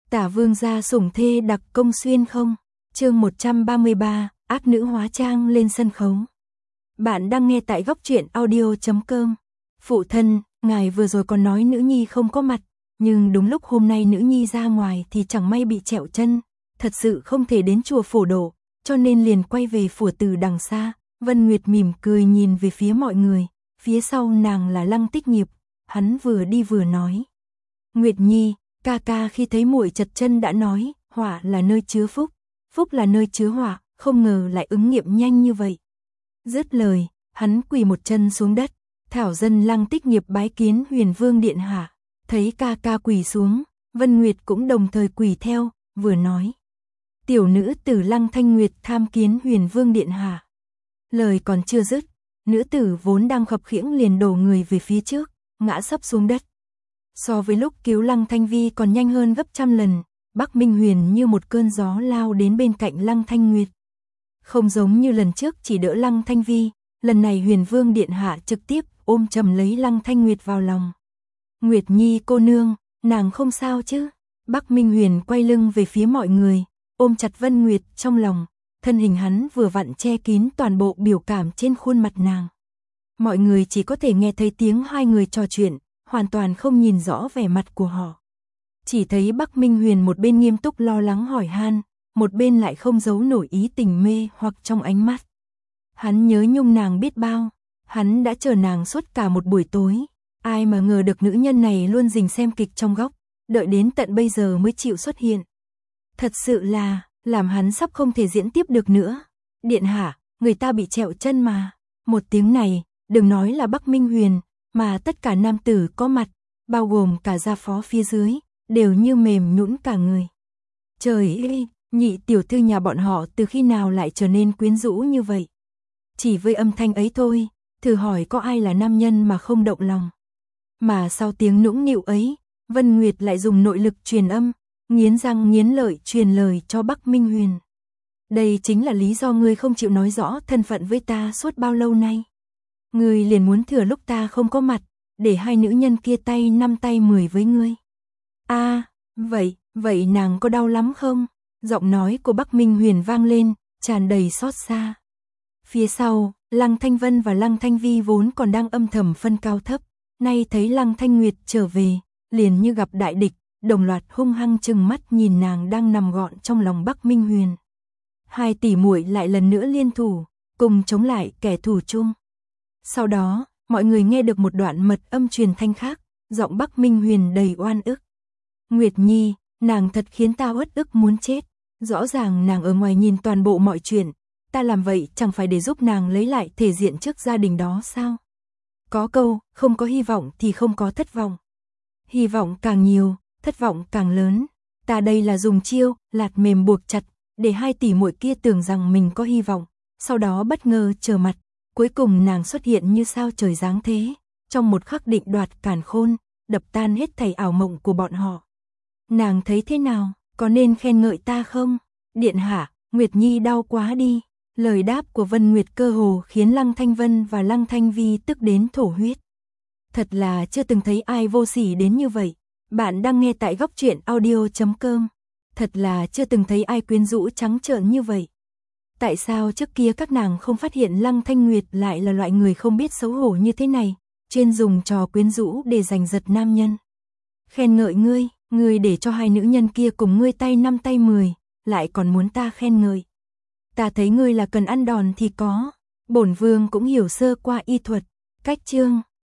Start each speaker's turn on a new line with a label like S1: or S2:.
S1: Tả vương gia sủng thê đặc công xuyên không? Chương 133, ác nữ hóa trang lên sân khấu. Bạn đang nghe tại góc truyện audio.com. Phụ thân, ngài vừa rồi còn nói nữ nhi không có mặt, nhưng đúng lúc hôm nay nữ nhi ra ngoài thì chẳng may bị trẹo chân, thật sự không thể đến chùa Phổ Độ, cho nên liền quay về phủ từ đằng xa. Vân Nguyệt mỉm cười nhìn về phía mọi người, phía sau nàng là Lăng Tích Nghiệp, hắn vừa đi vừa nói. Nguyệt Nhi, ca ca khi thấy muội chật chân đã nói, họa là nơi chứa phúc, phúc là nơi chứa họa, không ngờ lại ứng nghiệm nhanh như vậy. Dứt lời, hắn quỳ một chân xuống đất, thảo dân Lăng Tích Nghiệp bái kiến Huyền Vương điện hạ. Thấy ca ca quỳ xuống, Vân Nguyệt cũng đồng thời quỳ theo, vừa nói. Tiểu nữ tử Lăng Thanh Nguyệt tham kiến Huyền Vương điện hạ. Lời còn chưa dứt, nữ tử vốn đang khập khiễng liền đổ người về phía trước, ngã sấp xuống đất. So với lúc cứu Lăng Thanh Vi còn nhanh hơn gấp trăm lần, Bắc Minh Huyền như một cơn gió lao đến bên cạnh Lăng Thanh Nguyệt. Không giống như lần trước chỉ đỡ Lăng Thanh Vi, lần này Huyền Vương điện hạ trực tiếp ôm chầm lấy Lăng Thanh Nguyệt vào lòng. Nguyệt Nhi cô nương, nàng không sao chứ? Bắc Minh Huyền quay lưng về phía mọi người, ôm chặt Vân Nguyệt trong lòng, thân hình hắn vừa vặn che kín toàn bộ biểu cảm trên khuôn mặt nàng. Mọi người chỉ có thể nghe thấy tiếng hai người trò chuyện, hoàn toàn không nhìn rõ vẻ mặt của họ. Chỉ thấy Bắc Minh Huyền một bên nghiêm túc lo lắng hỏi han, một bên lại không giấu nổi ý tình mê hoặc trong ánh mắt. Hắn nhớ nhung nàng biết bao, hắn đã chờ nàng suốt cả một buổi tối, ai mà ngờ được nữ nhân này luôn rình xem kịch trong góc, đợi đến tận bây giờ mới chịu xuất hiện. Thật sự là, làm hắn sắp không thể diễn tiếp được nữa. Điện hạ, người ta bị trẹo chân mà. Một tiếng này, đừng nói là Bắc Minh Huyền, mà tất cả nam tử có mặt, bao gồm cả gia phó phía dưới, đều như mềm nhũn cả người. Trời ơi, nhị tiểu thư nhà bọn họ từ khi nào lại trở nên quyến rũ như vậy? Chỉ với âm thanh ấy thôi, thử hỏi có ai là nam nhân mà không động lòng. Mà sau tiếng nũng nịu ấy, Vân Nguyệt lại dùng nội lực truyền âm, nghiến răng nghiến lợi truyền lời cho Bắc Minh Huyền. Đây chính là lý do ngươi không chịu nói rõ thân phận với ta suốt bao lâu nay. Ngươi liền muốn thừa lúc ta không có mặt, để hai nữ nhân kia tay 5 tay 10 với ngươi. Vậy nàng có đau lắm không? Giọng nói của Bắc Minh Huyền vang lên, tràn đầy xót xa. Phía sau, Lăng Thanh Vân và Lăng Thanh Vi vốn còn đang âm thầm phân cao thấp, nay thấy Lăng Thanh Nguyệt trở về, liền như gặp đại địch, đồng loạt hung hăng trừng mắt nhìn nàng đang nằm gọn trong lòng Bắc Minh Huyền. Hai tỷ muội lại lần nữa liên thủ, cùng chống lại kẻ thù chung. Sau đó, mọi người nghe được một đoạn mật âm truyền thanh khác, giọng Bắc Minh Huyền đầy oan ức. Nguyệt Nhi, nàng thật khiến ta uất ức muốn chết. Rõ ràng nàng ở ngoài nhìn toàn bộ mọi chuyện, ta làm vậy chẳng phải để giúp nàng lấy lại thể diện trước gia đình đó sao? Có câu, không có hy vọng thì không có thất vọng. Hy vọng càng nhiều, thất vọng càng lớn. Ta đây là dùng chiêu, lạt mềm buộc chặt, để hai tỷ muội kia tưởng rằng mình có hy vọng, sau đó bất ngờ trở mặt. Cuối cùng nàng xuất hiện như sao trời giáng thế, trong một khắc định đoạt càn khôn, đập tan hết thảy ảo mộng của bọn họ. Nàng thấy thế nào, có nên khen ngợi ta không? Điện hạ, Nguyệt Nhi đau quá đi. Lời đáp của Vân Nguyệt cơ hồ khiến Lăng Thanh Vân và Lăng Thanh Vi tức đến thổ huyết. Thật là chưa từng thấy ai vô sỉ đến như vậy. Bạn đang nghe tại góc truyện audio.com. Thật là chưa từng thấy ai quyến rũ trắng trợn như vậy. Tại sao trước kia các nàng không phát hiện Lăng Thanh Nguyệt lại là loại người không biết xấu hổ như thế này, chuyên dùng trò quyến rũ để giành giật nam nhân. Khen ngợi ngươi để cho hai nữ nhân kia cùng ngươi tay 5 tay 10, lại còn muốn ta khen ngợi. Ta thấy ngươi là cần ăn đòn thì có, bổn vương cũng hiểu sơ qua y thuật, cách chương.